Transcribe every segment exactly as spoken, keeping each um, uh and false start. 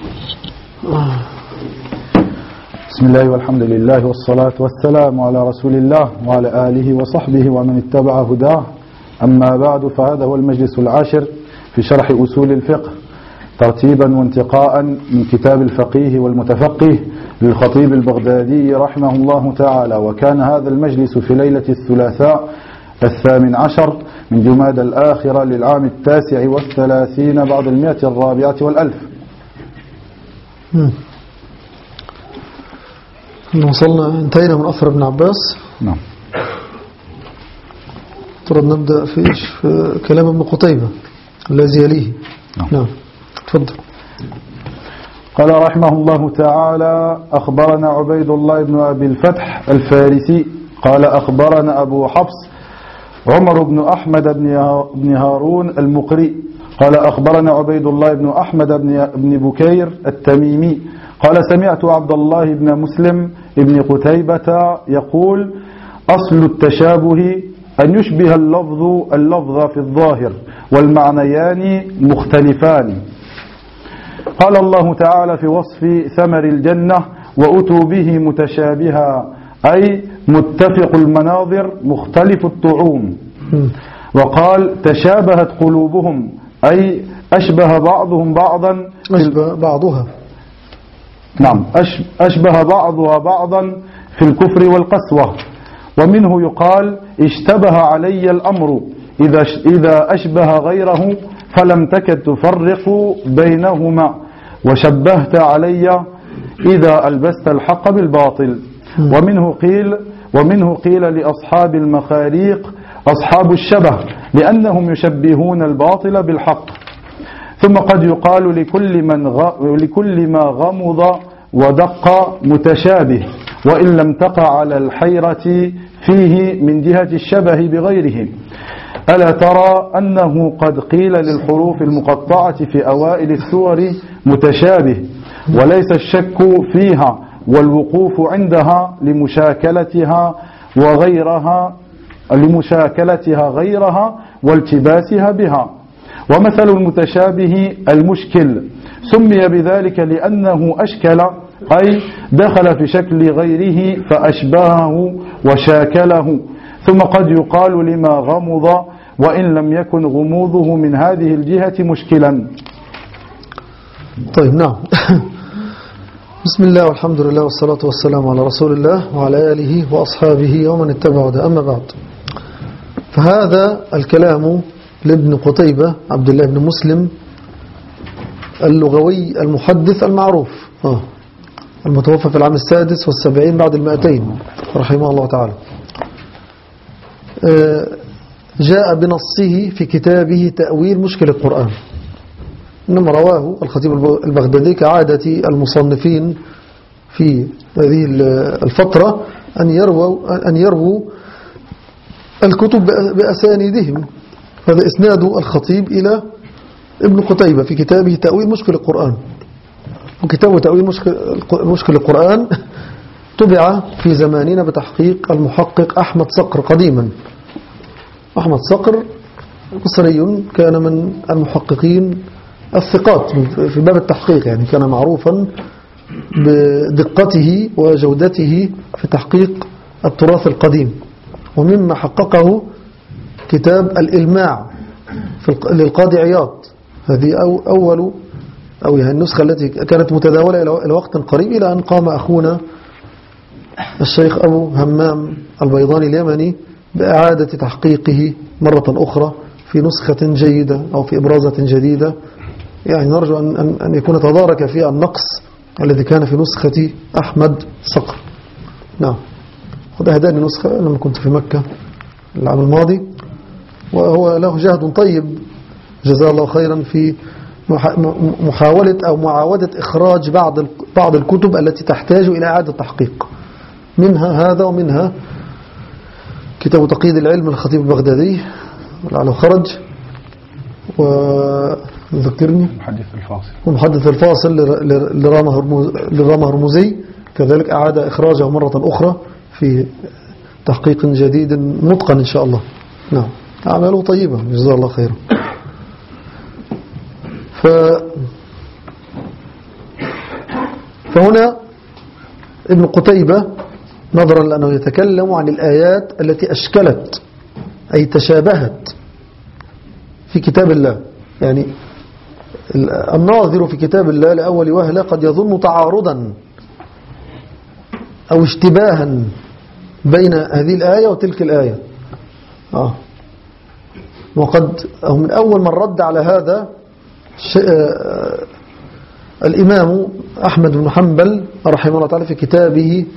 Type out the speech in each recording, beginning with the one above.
بسم الله والحمد لله والصلاة والسلام على رسول الله وعلى آله وصحبه ومن اتبع هداه. أما بعد، فهذا هو المجلس العاشر في شرح أصول الفقه ترتيبا وانتقاء من كتاب الفقيه والمتفقه للخطيب البغدادي رحمه الله تعالى. وكان هذا المجلس في ليلة الثلاثاء الثامن عشر من جماد الآخرة للعام التاسع والثلاثين بعد المئة الرابعة والألف. وصلنا انتهينا من أثر ابن عباس. نعم. ترى نبدأ في, في كلام ابن قتيبة الذي يليه. نعم, نعم. تفضل. قال رحمه الله تعالى: أخبرنا عبيد الله بن أبي الفتح الفارسي قال أخبرنا أبو حفص عمر بن أحمد بن هارون المقري قال أخبرنا عبيد الله بن أحمد بن بكير التميمي قال سمعت عبد الله بن مسلم بن قتيبة يقول: أصل التشابه أن يشبه اللفظ اللفظ في الظاهر والمعنيان مختلفان. قال الله تعالى في وصف ثمر الجنة: وأتوا به متشابها، أي متفق المناظر مختلف الطعوم. وقال: تشابهت قلوبهم، أي أشبه بعضهم بعضا أشبه بعضها نعم أشبه بعضها بعضا في الكفر والقسوة. ومنه يقال: اشتبه علي الأمر إذا إذا أشبه غيره فلم تكد تفرق بينهما، وشبهت علي إذا ألبست الحق بالباطل. ومنه قيل ومنه قيل لأصحاب المخاريق أصحاب الشبه، لأنهم يشبهون الباطل بالحق. ثم قد يقال لكل من غ... لكل ما غمض ودق متشابه، وإن لم تقع على الحيرة فيه من جهة الشبه بغيره. ألا ترى أنه قد قيل للحروف المقطعة في أوائل السور متشابه، وليس الشك فيها والوقوف عندها لمشاكلتها وغيرها لمشاكلتها غيرها والتباسها بها. ومثل المتشابه المشكل سمي بذلك لأنه أشكل، أي دخل في شكل غيره فأشبهه وشاكله. ثم قد يقال لما غمض وإن لم يكن غموضه من هذه الجهة مشكلا. طيب. نعم. بسم الله والحمد لله والصلاة والسلام على رسول الله وعلى آله وأصحابه ومن اتبعه ده. أما بعد، فهذا الكلام لابن قتيبة عبد الله بن مسلم اللغوي المحدث المعروف آه. المتوفى في العام السادس والسبعين بعد المائتين رحمه الله تعالى. آه جاء بنصه في كتابه تأويل مشكل القرآن، إنما رواه الخطيب البغدادي كعادة المصنفين في هذه الفترة أن يرووا أن يرووا الكتب بأسانيدهم. هذا إسناد الخطيب إلى ابن قتيبة في كتابه تأويل مشكل القرآن. وكتابه تأويل مشكل, مشكل القرآن طبع في زماننا بتحقيق المحقق أحمد صقر قديما. أحمد صقر مصري، كان من المحققين الثقات في باب التحقيق، يعني كان معروفا بدقته وجودته في تحقيق التراث القديم. ومما حققه كتاب الإلماع للقاضي عياض، هذه أو أول أو يعني النسخة التي كانت متداولة إلى وقت قريب، إلى أن قام أخونا الشيخ أبو همام البيضاني اليمني بإعادة تحقيقه مرة أخرى في نسخة جيدة أو في إبرازة جديدة. يعني نرجو أن, أن يكون تدارك فيها النقص الذي كان في نسخة أحمد صقر. نعم. قد أهداني نسخة لما كنت في مكة العام الماضي، وهو له جهد طيب جزاه الله خيرا في محاولة أو معاودة إخراج بعض بعض الكتب التي تحتاج إلى إعادة تحقيق، منها هذا ومنها كتاب تقييد العلم للخطيب البغدادي لعله خرج، وذكرني المحدث الفاصل ومحدث الفاصل لرامة هرمزي كذلك أعاد إخراجه مرة أخرى في تحقيق جديد متقن إن شاء الله. نعم. أعماله طيبة جزاه الله خيرا. ف فهنا ابن قتيبة نظرا لأنه يتكلم عن الآيات التي أشكلت أي تشابهت في كتاب الله، يعني الناظر في كتاب الله لأول وهلة قد يظن تعارضا أو اشتباها بين هذه الآية وتلك الآية. آه. وقد أو من أول من رد على هذا آه الإمام أحمد بن حنبل رحمه الله تعالى في كتابه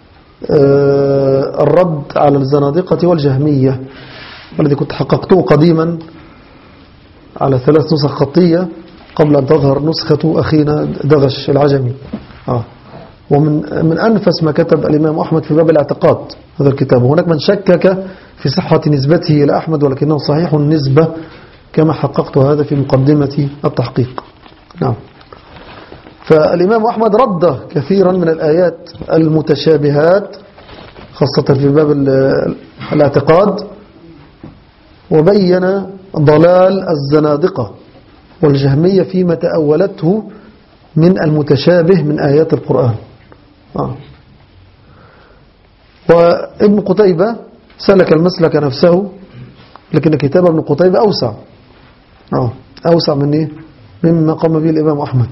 آه الرد على الزنادقة والجهمية، والذي كنت حققته قديما على ثلاث نسخ خطية قبل أن تظهر نسخة أخينا دغش العجمي. آه. ومن من أنفس ما كتب الإمام أحمد في باب الاعتقاد هذا الكتاب. وهناك من شكك في صحة نسبته إلى أحمد، ولكنه صحيح النسبة كما حققت هذا في مقدمة التحقيق. نعم. فالإمام أحمد رد كثيرا من الآيات المتشابهات خاصة في باب الاعتقاد، وبين ضلال الزنادقة والجهمية فيما تأولته من المتشابه من آيات القرآن. آه. وابن قتيبة سلك المسلك نفسه، لكن كتاب ابن قتيبة أوسع آه. أوسع من إيه؟ مما قام به الإمام أحمد.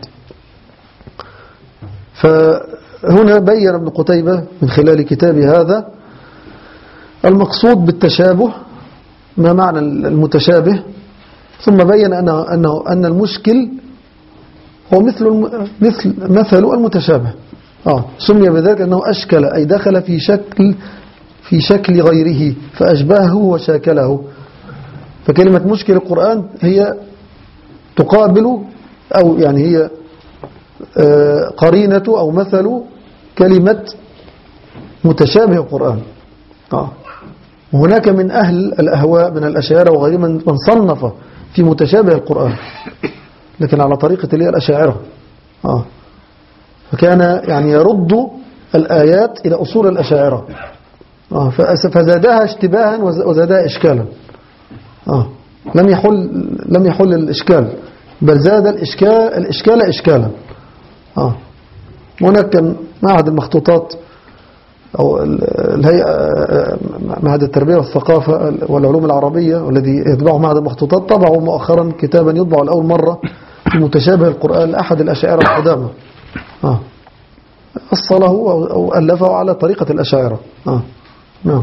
فهنا بين ابن قتيبة من خلال كتابه هذا المقصود بالتشابه، ما معنى المتشابه، ثم بين أنه أنه أن المشكل هو مثل مثل مثل المتشابه. آه سمي بذلك أنه أشكل، أي دخل في شكل في شكل غيره فأشبهه وشاكله. فكلمة مشكل القرآن هي تقابل أو يعني هي قرينة أو مثل كلمة متشابه القرآن. آه. وهناك من أهل الأهواء من الأشاعرة وغيرهم من صنف في متشابه القرآن، لكن على طريقة اللي هي الأشاعرة. آه. فكان يعني يرد الآيات إلى أصول الأشاعرة. آه. فزادها اشتباها وزادها إشكالا. آه. لم يحل لم يحل الإشكال، بل زاد الإشكال الإشكال إشكالا. آه. هناك كان معهد المخطوطات أو الهيئة معهد التربية والثقافة والعلوم العربية والذي يتبعه معهد المخطوطات طبعوا مؤخرا كتابا يطبع لأول مرة في متشابه القرآن لأحد الأشاعرة القدامى. آه. أصله أو ألفه على طريقة الأشاعرة. آه. نعم.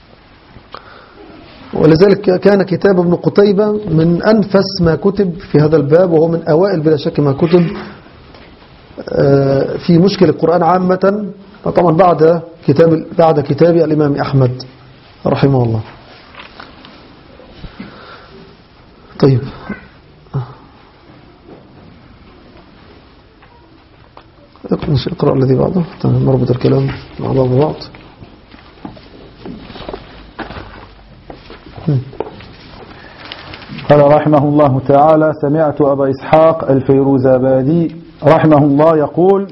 ولذلك كان كتاب ابن قتيبة من أنفس ما كتب في هذا الباب، وهو من أوائل بلا شك ما كتب في مشكل القرآن عامة، طبعا بعد كتاب بعد كتاب الإمام أحمد رحمه الله. طيب اقرأ الذي بعده نربط الكلام مع بعض بعض. قال رحمه الله تعالى: سمعت أبا إسحاق الفيروزابادي رحمه الله يقول: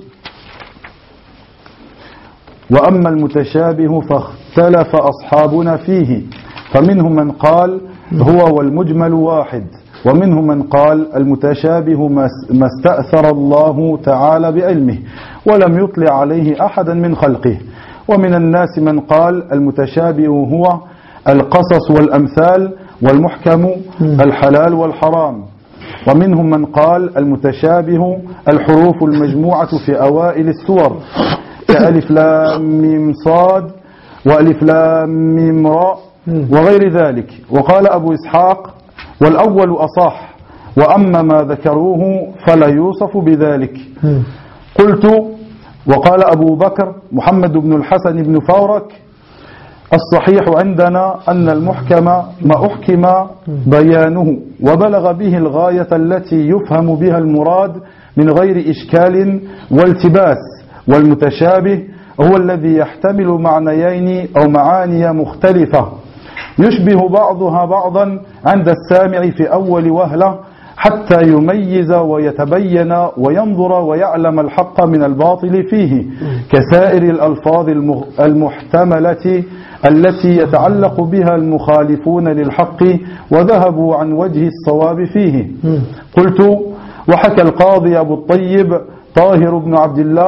وأما المتشابه فاختلف أصحابنا فيه، فمنهم من قال هو والمجمل واحد، ومنهم من قال المتشابه ما استأثر الله تعالى بعلمه ولم يطلع عليه أحدا من خلقه، ومن الناس من قال المتشابه هو القصص والأمثال، والمحكم الحلال والحرام، ومنهم من قال المتشابه الحروف المجموعة في أوائل السور كألف لام ميم صاد وألف لام ميم راء وغير ذلك. وقال أبو إسحاق: والأول أصح، وأما ما ذكروه فلا يوصف بذلك. قلت: وقال أبو بكر محمد بن الحسن بن فورك: الصحيح عندنا أن المحكم ما أحكم بيانه وبلغ به الغاية التي يفهم بها المراد من غير إشكال والتباس، والمتشابه هو الذي يحتمل معنيين أو معاني مختلفة يشبه بعضها بعضا عند السامع في أول وهلة حتى يميز ويتبين وينظر ويعلم الحق من الباطل فيه، كسائر الألفاظ المحتملة التي يتعلق بها المخالفون للحق وذهبوا عن وجه الصواب فيه. قلت: وحكى القاضي أبو الطيب طاهر بن عبد الله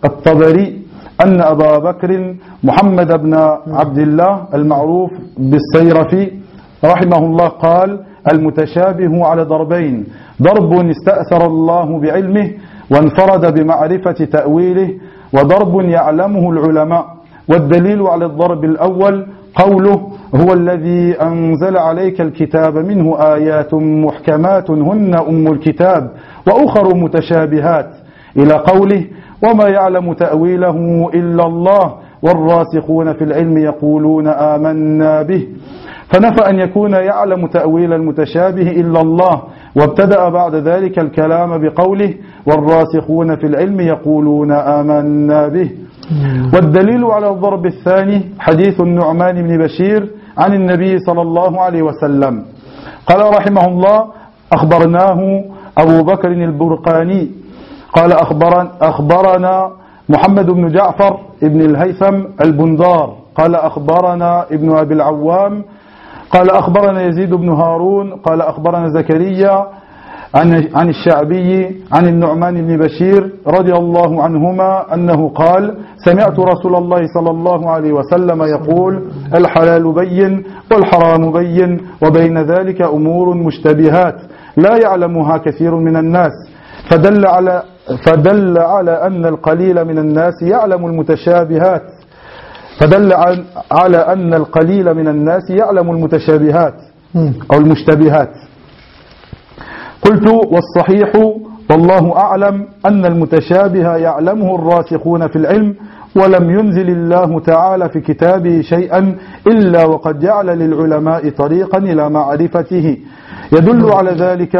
الطبري أن أبا بكر محمد بن عبد الله المعروف بالسيرفي رحمه الله قال: المتشابه على ضربين: ضرب استأثر الله بعلمه وانفرد بمعرفة تأويله، وضرب يعلمه العلماء. والدليل على الضرب الأول قوله: هو الذي أنزل عليك الكتاب منه آيات محكمات هن أم الكتاب وأخر متشابهات، إلى قوله: وما يعلم تأويله إلا الله والراسخون في العلم يقولون آمنا به. فنفى أن يكون يعلم تأويل المتشابه إلا الله، وابتدأ بعد ذلك الكلام بقوله: والراسخون في العلم يقولون آمنا به. والدليل على الضرب الثاني حديث النعمان بن بشير عن النبي صلى الله عليه وسلم قال رحمه الله: أخبرناه أبو بكر البرقاني قال أخبرنا, أخبرنا محمد بن جعفر ابن الهيثم البندار قال أخبرنا ابن أبي العوام قال أخبرنا يزيد بن هارون قال أخبرنا زكريا عن عن الشعبي عن النعمان بن بشير رضي الله عنهما أنه قال: سمعت رسول الله صلى الله عليه وسلم يقول: الحلال بين والحرام بين وبين ذلك أمور مشتبهات لا يعلمها كثير من الناس. فدل على فدل على أن القليل من الناس يعلم المتشابهات فدل على أن القليل من الناس يعلم المتشابهات أو المشتبهات. قلت: والصحيح والله أعلم أن المتشابه يعلمه الراسخون في العلم، ولم ينزل الله تعالى في كتابه شيئا إلا وقد جعل للعلماء طريقا إلى معرفته يدل على ذلك.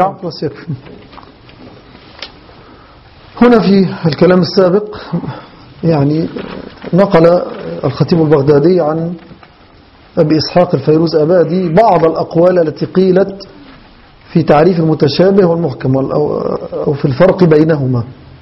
هنا في الكلام السابق يعني نقل الخطيب البغدادي عن أبي إسحاق الفيروز أبادي بعض الأقوال التي قيلت في تعريف المتشابه والمحكم أو في الفرق بينهما.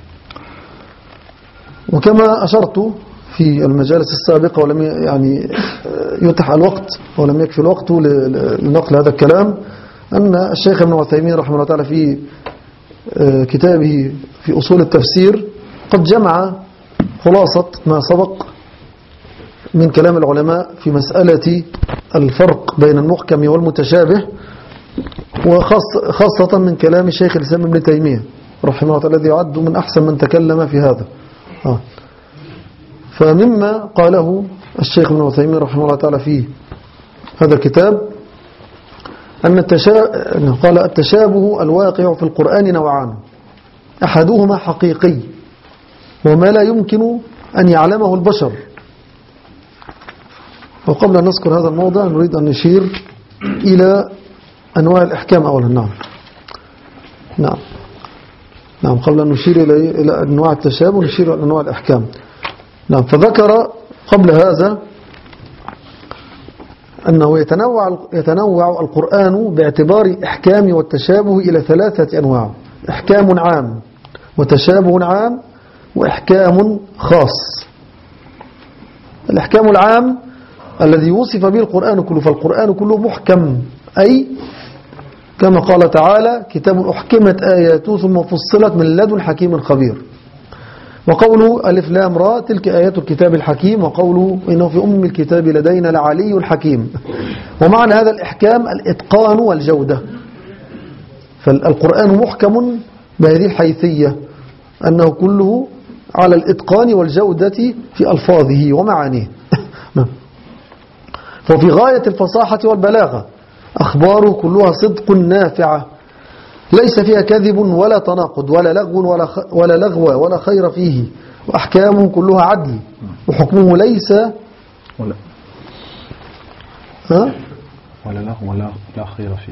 وكما أشرت في المجالس السابقة ولم يعني يتح الوقت ولم يكفي الوقت لنقل هذا الكلام، أن الشيخ ابن عثيمين رحمه الله تعالى في كتابه في أصول التفسير قد جمع خلاصة ما سبق من كلام العلماء في مسألة الفرق بين المحكم والمتشابه، وخاصة من كلام الشيخ الإسلام ابن تيمية رحمه الله الذي يعد من أحسن من تكلم في هذا. آه. فمما قاله الشيخ ابن عثيمين رحمه الله تعالى في هذا الكتاب أن التشا... قال: التشابه الواقع في القرآن نوعان: أحدهما حقيقي وما لا يمكن أن يعلمه البشر. وقبل أن نذكر هذا الموضوع نريد أن نشير إلى أنواع الإحكام أولا. نعم نعم نعم قبل أن نشير إلى أنواع التشابه نشير إلى أنواع الإحكام. نعم فذكر قبل هذا أنه يتنوع يتنوع القرآن باعتبار إحكام والتشابه إلى ثلاثة أنواع: إحكام عام وتشابه عام وإحكام خاص. الإحكام العام الذي وصف به القرآن كله، فالقرآن كله محكم، أي كما قال تعالى: كتاب أحكمت آياته ثم فصلت من لدن حكيم خبير. وقوله ألف لام را تلك آيات الكتاب الحكيم، وقوله إنه في أم الكتاب لدينا لعلي حكيم. ومعنى هذا الإحكام الإتقان والجودة. فالقرآن محكم بهذه الحيثية أنه كله على الإتقان والجودة في ألفاظه ومعانيه. ففي غاية الفصاحة والبلاغة، أخباره كلها صدق نافعة ليس فيها كذب ولا تناقض ولا لغو ولا ولا لغو ولا خير فيه، وأحكامه كلها عدل، وحكمه ليس ولا ها ولا لغو ولا لا خير فيه.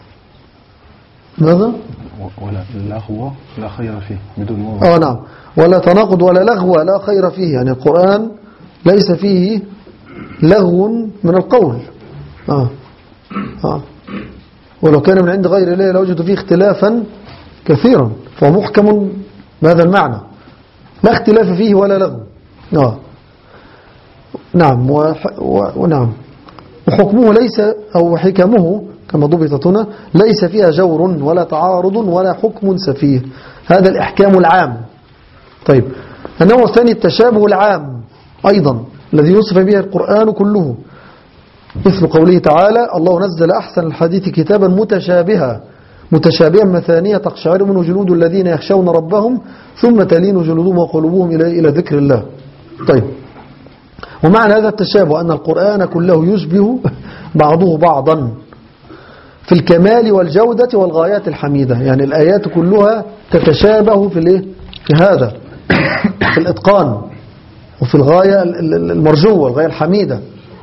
ماذا؟ ولا لغو لا خير فيه بدون واو. اه نعم، ولا تناقض ولا لغو لا خير فيه، يعني القرآن ليس فيه لغو من القول. اه اه ولو كان من عند غير الله لوجدوا فيه اختلافا كثيرا، فهو محكم بهذا المعنى، لا اختلاف فيه ولا لغو. آه. نعم ونعم وحكمه ليس أو حكمه كما ضبطت هنا ليس فيها جور ولا تعارض ولا حكم سفيه. هذا الإحكام العام. طيب النوع الثاني التشابه العام أيضا الذي يوصف به القرآن كله، مثل قوله تعالى: الله نزل أحسن الحديث كتابا متشابها متشابها مثانية تقشعر منه جلود الذين يخشون ربهم ثم تلين جلودهم وقلوبهم إلى إلى ذكر الله. طيب، ومعنى هذا التشابه أن القرآن كله يشبه بعضه بعضا في الكمال والجودة والغايات الحميدة، يعني الآيات كلها تتشابه في الايه في هذا في الإتقان وفي الغاية المرجوة الغاية الحميدة،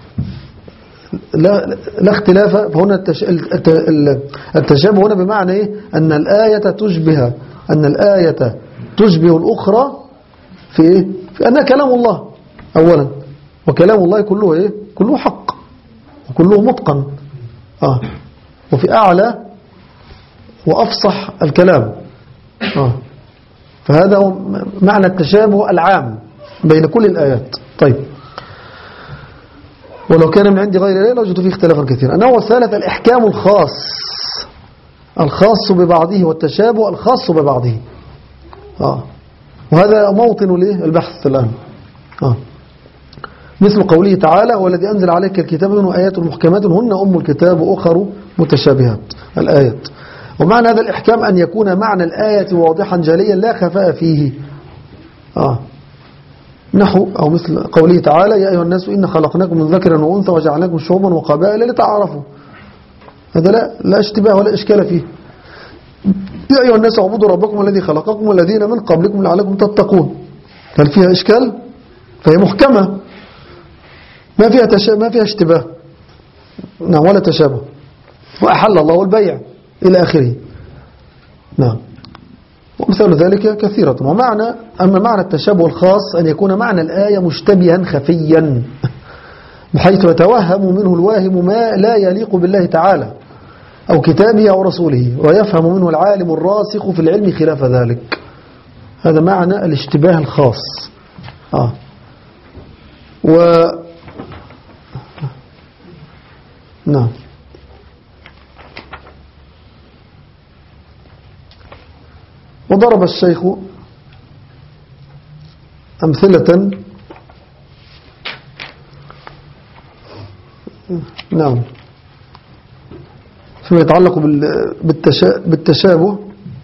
لا, لا اختلاف. فهنا التشابه هنا بمعنى إيه؟ أن الآية تشبه أن الآية تشبه الأخرى في إيه؟ في أنها كلام الله أولا، وكلام الله كله إيه؟ كله حق وكله متقن، آه وفي أعلى وأفصح الكلام، آه فهذا هو معنى التشابه العام بين كل الآيات. طيب، ولو كان من عند غير الله لوجدوا فيه اختلافا كثيرا. النوع الثالث الإحكام الخاص الخاص ببعضه، والتشابه الخاص ببعضه، آه وهذا موطن البحث الآن، آه مثل قوله تعالى: هو الذي أنزل عليك الكتاب منه آيات محكمات هن أم الكتاب وأخر متشابهات الآيات. ومعنى هذا الإحكام أن يكون معنى الآية واضحا جليا لا خفاء فيه، آه نحو أو مثل قوله تعالى: يا أيها الناس إن خلقناكم من ذكر وأنثى وجعلناكم شعوبا وقبائل لتعارفوا. هذا لا لا اشتباه ولا إشكال فيه. يا أيها الناس اعبدوا ربكم الذي خلقكم والذين من قبلكم لعلكم تتقون. هل فيها إشكال؟ فهي محكمة ما فيها تش... ما فيها اشتباه، نعم، ولا تشابه. وأحل الله البيع إلى آخره، نعم، ومثال ذلك كثيرة. ومعنى أما معنى التشابه الخاص أن يكون معنى الآية مشتبها خفيا بحيث يتوهم منه الواهم ما لا يليق بالله تعالى أو كتابه أو رسوله، ويفهم منه العالم الراسخ في العلم خلاف ذلك. هذا معنى الاشتباه الخاص. آه. و نعم، وضرب الشيخ أمثلة، نعم، فيما يتعلق بالتشابه،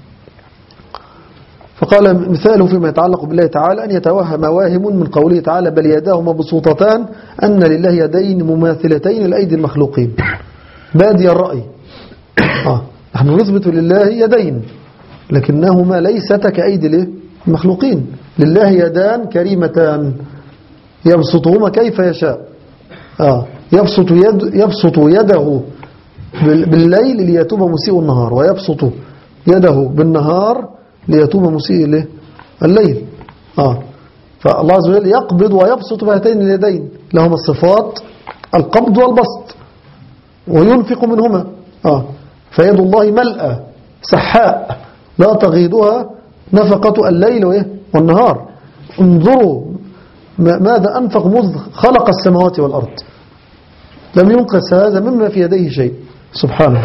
فقال مثاله فيما يتعلق بالله تعالى أن يتوهم واهم من قوله تعالى: بل يداه مبسوطتان أن لله يدين مماثلتين لأيدي المخلوقين. بادي الرأي، آه. نحن نثبت لله يدين لكنهما ليست كأيدي المخلوقين. لله يدان كريمتان يبسطهما كيف يشاء، آه. يبسط, يد يبسط يده بالليل ليتوب مسيء النهار، ويبسط يده بالنهار ليتوب مسيء الليل، آه. فالله عز وجل يقبض ويبسط بهاتين اليدين، لهما الصفات القبض والبسط، وينفق منهما، آه. فيد الله ملأى سحاء لا تغيضها نفقة الليل والنهار. انظروا ماذا أنفق مذ خلق السماوات والأرض، لم ينقص هذا مما في يديه شيء سبحانه.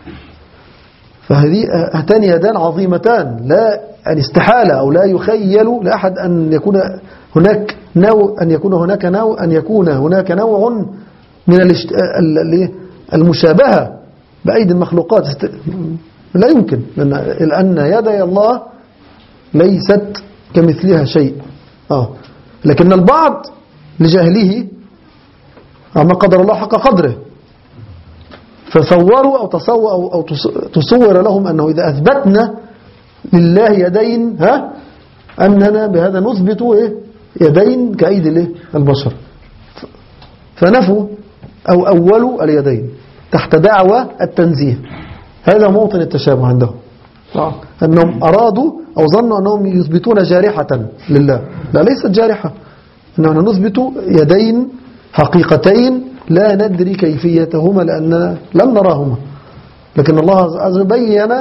فهذه هاتان يدان عظيمتان، لا أن استحالة أو لا يخيل لأحد أن يكون هناك نوع أن يكون هناك نوع أن يكون هناك نوع من المشابهة بأيدي المخلوقات، لا يمكن، لأن يدي الله ليست كمثلها شيء، آه. لكن البعض لجهله ما قدر الله حق قدره، فصوروا أو تصور أو, أو تصور لهم أنه إذا أثبتنا لله يدين، ها، أننا بهذا نثبت إيه؟ يدين كأيدي البشر، فنفوا أو أولوا اليدين تحت دعوى التنزيه. هذا موطن التشابه عندهم، أنهم أرادوا أو ظنوا أنهم يثبتون جارحة لله، لا، ليست جارحة، أننا نثبت يدين حقيقتين لا ندري كيفيتهما لأننا لم نراهما، لكن الله عز وجل بين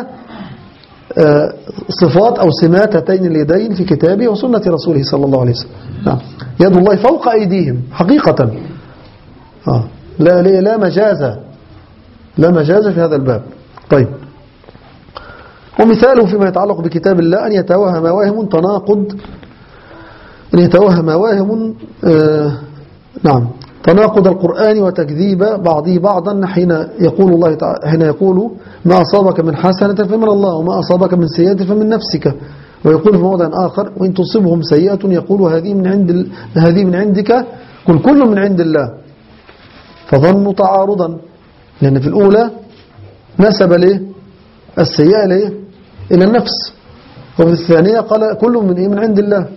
صفات أو سمات هاتين اليدين في كتابه وسنة رسوله صلى الله عليه وسلم. يد الله فوق أيديهم حقيقة، لا لا مجاز لا مجاز في هذا الباب. طيب، ومثاله فيما يتعلق بكتاب الله أن يتوهم واهم تناقض أن يتوهم واهم آه نعم تناقض القرآن وتكذيب بعضه بعضا حين يقول الله تعالى حين يقول ما أصابك من حسنة فمن الله وما أصابك من سيئة فمن نفسك، ويقول في موضع آخر وإن تصبهم سيئة يقول هذه من عند هذه من عندك قل كل من عند الله، فظنوا تعارضا، لأن في الأولى نسب ليه السيئة ليه إلى النفس، وفي الثانية قال كل من إيه من عند الله،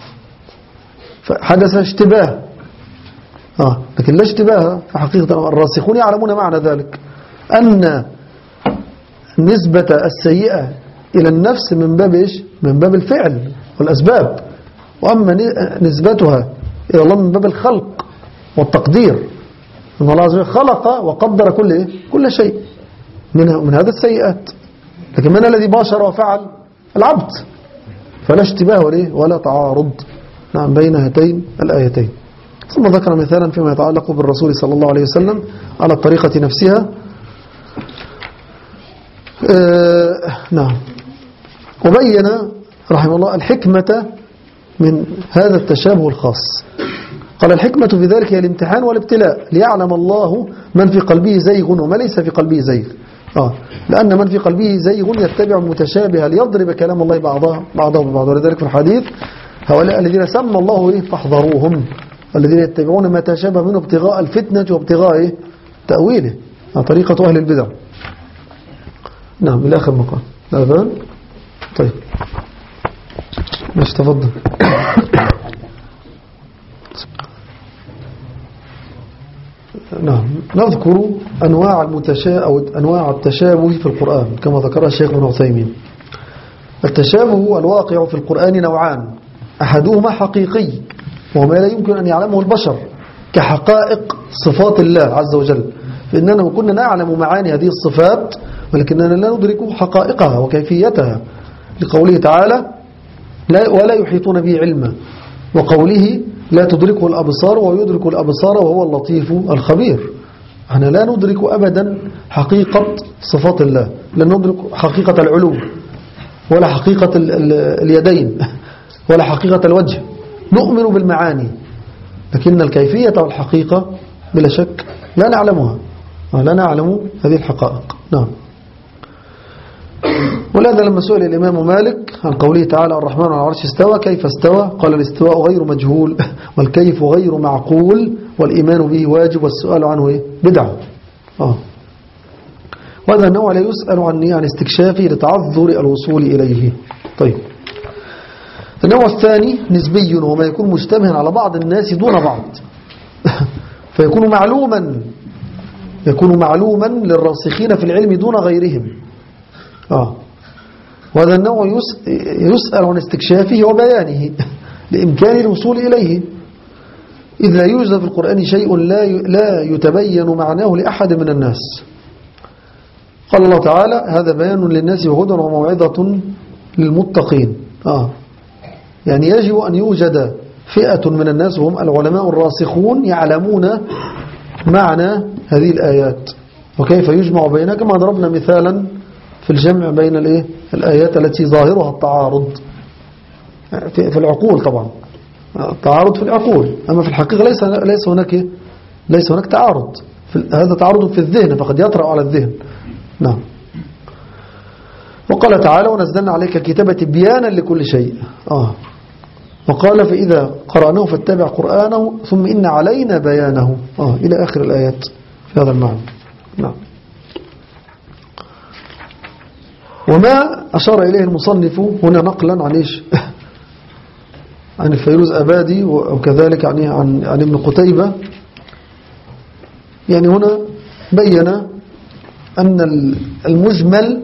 فحدث اشتباه. آه لكن لا اشتباه، فحقيقة الراسخون يعلمون معنى ذلك أن نسبة السيئة إلى النفس من باب إيش؟ من باب الفعل والأسباب، وأما نسبتها إلى الله من باب الخلق والتقدير، أن الله عز وجل خلق وقدر كل إيه؟ كل شيء من من هذا السيئات، لكن من الذي باشر وفعل؟ العبد، فلا اشتباه ولا ولا تعارض نعم بين هاتين الآيتين. ثم ذكر مثالا فيما يتعلق بالرسول صلى الله عليه وسلم على الطريقة نفسها. آه نعم وبين رحمه الله الحكمة من هذا التشابه الخاص. قال الحكمة في ذلك هي الامتحان والابتلاء ليعلم الله من في قلبه زيغ وما ليس في قلبه زيغ. آه لأن من في قلبه زيغ يتبع متشابه ليضرب كلام الله بعضه بعضه ببعض، ولذلك في الحديث هؤلاء الذين سمى الله إيه فاحذروهم، الذين يتبعون ما تشابه منه ابتغاء الفتنة وابتغاء إيه تأويله، طريقة أهل البدع. نعم إلى آخر مقام الأذان. طيب مش تفضل. نعم نذكر أنواع المتشابه أو أنواع التشابه في القرآن كما ذكرها الشيخ ابن عثيمين. التشابه الواقع في القرآن نوعان، أحدهما حقيقي وهو ما لا يمكن أن يعلمه البشر كحقائق صفات الله عز وجل، فإننا كنا نعلم معاني هذه الصفات ولكننا لا ندرك حقائقها وكيفيتها، لقوله تعالى لا ولا يحيطون به علما، وقوله لا تدركه الأبصار ويدرك الأبصار وهو اللطيف الخبير. احنا لا ندرك أبدا حقيقة صفات الله، لا ندرك حقيقة العلو ولا حقيقة اليدين ولا حقيقة الوجه، نؤمن بالمعاني لكن الكيفية والحقيقة بلا شك لا نعلمها، لا نعلم هذه الحقائق. نعم ولهذا لما سئل الإمام مالك عن قوله تعالى الرحمن على العرش استوى كيف استوى قال الاستواء غير مجهول والكيف غير معقول والإيمان به واجب والسؤال عنه إيه؟ بدعة. آه. وهذا النوع لا يسأل عن عن استكشافه لتعذر الوصول إليه. طيب النوع الثاني نسبي وما يكون مشتبها على بعض الناس دون بعض فيكون معلوما يكون معلوما للراسخين في العلم دون غيرهم. آه. وهذا النوع يسأل عن استكشافه وبيانه لإمكان الوصول إليه، إذ لا يوجد في القرآن شيء لا لا يتبين معناه لأحد من الناس. قال الله تعالى هذا بيان للناس وهدى وموعظة للمتقين. آه. يعني يجب أن يوجد فئة من الناس وهم العلماء الراسخون يعلمون معنى هذه الآيات وكيف يجمع بينها، كما ضربنا مثالا في الجمع بين الايه الآيات التي ظاهرها التعارض في العقول. طبعا التعارض في العقول، أما في الحقيقة ليس ليس هناك ليس هناك تعارض، هذا تعارض في الذهن فقد يطرأ على الذهن. نعم وقال تعالى ونزلنا عليك الكتاب تبيانا لكل شيء. آه وقال فإذا قرأناه فاتبع قرآنه ثم إن علينا بيانه. آه إلى آخر الآيات في هذا المعنى. نعم وما أشار إليه المصنف هنا نقلا عن إيش عن الفيروز أبادي وكذلك عن عن عن ابن قتيبة، يعني هنا بين أن المجمل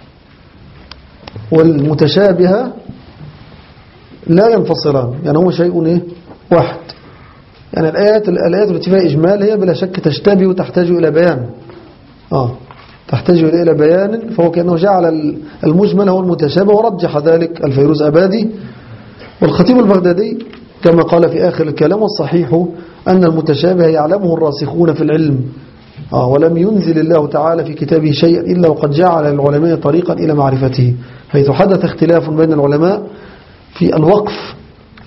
والمتشابه لا ينفصلان، يعني هو شيء إيه واحد. يعني الآيات الآيات التي فيها إجمال هي بلا شك تشتبه وتحتاج إلى بيان. آه تحتاج إلى بيان، فهو كأنه جعل المجمل هو المتشابه ورجح ذلك الفيروز أبادي. والخطيب البغدادي كما قال في آخر الكلام والصحيح أن المتشابه يعلمه الراسخون في العلم، آه ولم ينزل الله تعالى في كتابه شيئا إلا وقد جعل للعلماء طريقا إلى معرفته، حيث حدث اختلاف بين العلماء في الوقف في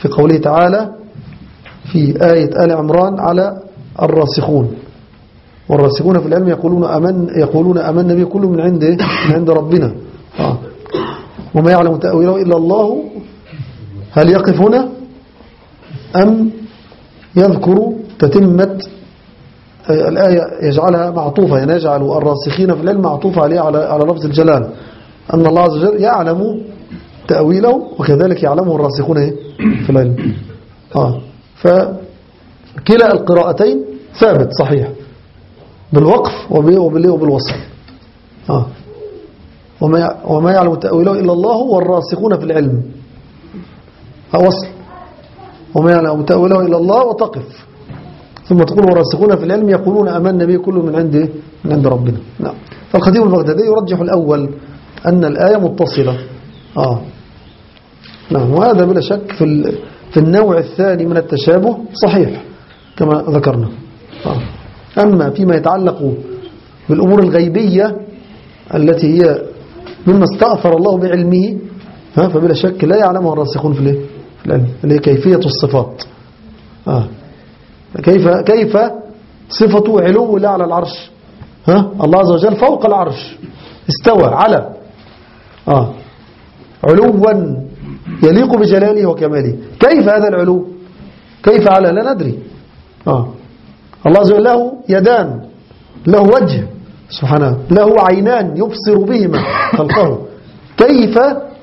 في قوله تعالى في آية آل عمران على الراسخون، والراسخون في العلم يقولون أمن يقولون آمنا به كل من عند من عند ربنا آه. وما يعلم تأويله إلا الله. هل يقف هنا أم يذكر تتمة الآية يجعلها معطوفة، يعني يجعل الراسخين في العلم معطوفة عليه على على لفظ الجلالة، أن الله عز وجل يعلم تأويله وكذلك يعلمه الراسخون في العلم آه. فكلا القراءتين ثابت صحيح بالوقف وبالوصل آه. وما وما يعلم تأويله إلا الله والراسخون في العلم وصل، وما يعلم تأويله إلا الله وتقف، ثم تقول والراسخون في العلم يقولون آمنا به كل من عند من عند ربنا. نعم. فالخطيب البغدادي يرجح الأول أن الآية متصلة آه. نعم. وهذا بلا شك في في النوع الثاني من التشابه صحيح كما ذكرنا آه. أما فيما يتعلق بالأمور الغيبية التي هي مما استأثر الله بعلمه ها فبلا شك لا يعلمها الراسخون في العلم، اللي هي كيفية الصفات آه. كيف كيف صفة علو الله على العرش ها الله عز وجل فوق العرش استوى على آه. علوا يليق بجلاله وكماله. كيف هذا العلو؟ كيف على؟ لا ندري آه. الله عز وجل له يدان، له وجه سبحانه، له عينان يبصر بهما خلقه. كيف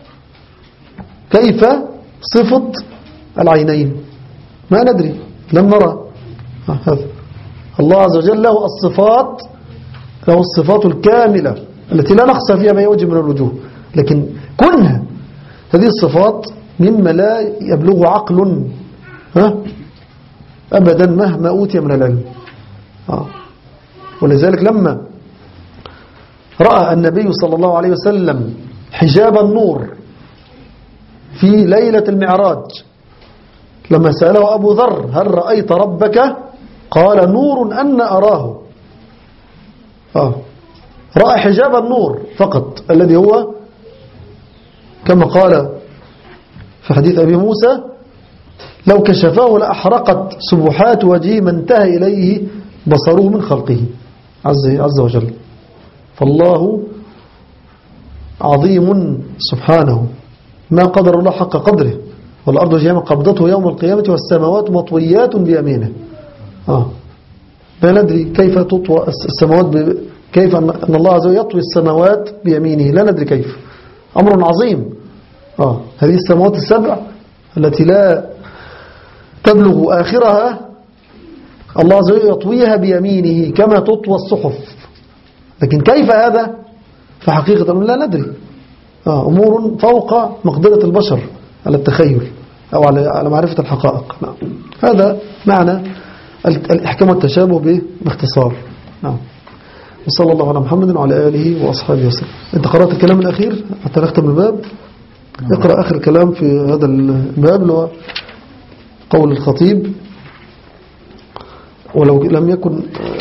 كيف صفة العينين؟ ما ندري، لم نرى آه. هذا الله عز وجل له الصفات، له الصفات الكاملة التي لا نقص فيها ما يوجب من الوجوه، لكن كلها هذه الصفات مما لا يبلغ عقل ها أبدا مهما أوتي من العلم آه. ولذلك لما رأى النبي صلى الله عليه وسلم حجاب النور في ليلة المعراج، لما سأله أبو ذر هل رأيت ربك؟ قال نور أن أراه آه. رأى حجاب النور فقط الذي هو كما قال في حديث أبي موسى لو كشفاه لأحرقت سبحات وجهه ما انتهى إليه بصره من خلقه عز, عز وجل. فالله عظيم سبحانه ما قدر الله حق قدره، والأرض جميعا قبضته يوم القيامة والسماوات مطويات بيمينه آه. لا ندري كيف تطوى السماوات ب... كيف أن الله عز وجل يطوي السماوات بيمينه، لا ندري كيف، أمر عظيم آه. هذه السماوات السبع التي لا تبلغ آخرها الله عز وجل يطويها بيمينه كما تطوى الصحف، لكن كيف هذا فحقيقة لا ندري آه. أمور فوق مقدرة البشر على التخيل أو على معرفة الحقائق. نعم. هذا معنى الإحكام والتشابه باختصار. نعم. وصلى الله على محمد وعلى آله وأصحابه وسلم. أنت قرأت الكلام الأخير حتى نختم الباب؟ اقرأ آخر كلام في هذا الباب اللي هو قول الخطيب ولو لم يكن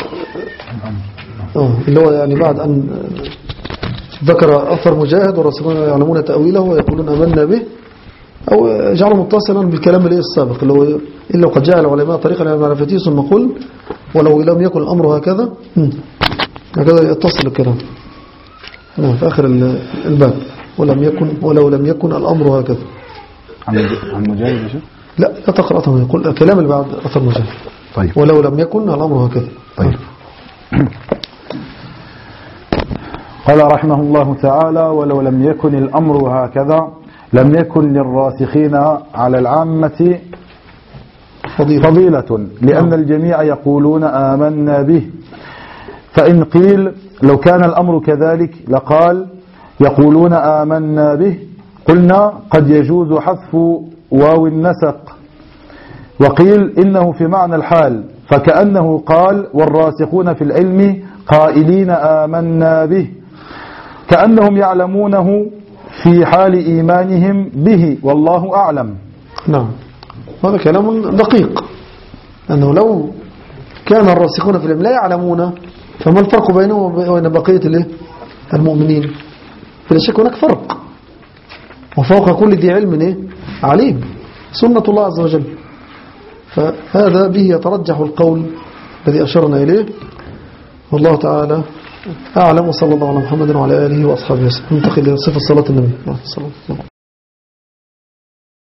آه اللي هو يعني بعد أن ذكر أثر مجاهد والرسولون يعلمون تأويله ويقولون أمنا به، أو جعله متصلا بالكلام اللي السابق اللي هو إلا وقد جعل العلماء طريقا إلى معرفته ثم قل ولو لم يكن الأمر هكذا هكذا يتصل الكلام. نعم في آخر الباب ولم يكن ولو لم يكن الأمر هكذا. عن مجاهد شو؟ لا لا تقرأته، يقول الكلام اللي بعد أثر مجاهد. طيب ولو لم يكن الأمر هكذا. طيب. قال رحمه الله تعالى ولو لم يكن الأمر هكذا لم يكن للراسخين على العامة فضيلة, فضيلة لأن نعم. الجميع يقولون آمنا به، فإن قيل لو كان الأمر كذلك لقال يقولون آمنا به قلنا قد يجوز حذف واو النسق، وقيل إنه في معنى الحال فكأنه قال والراسخون في العلم قائلين آمنا به، كأنهم يعلمونه في حال إيمانهم به والله أعلم. نعم هذا كلام دقيق، أنه لو كان الراسخون في العلم لا يعلمون فما الفرق بينه وبين بقية المؤمنين؟ فلا شك هناك فرق، وفوق كل ذي علم عليم سنة الله عز وجل. فهذا به يترجح القول الذي أشرنا إليه، والله تعالى أعلم. وصلى الله على محمد وعلى آله وأصحابه وسلم. ننتقل إلى صفة صلاة النبي.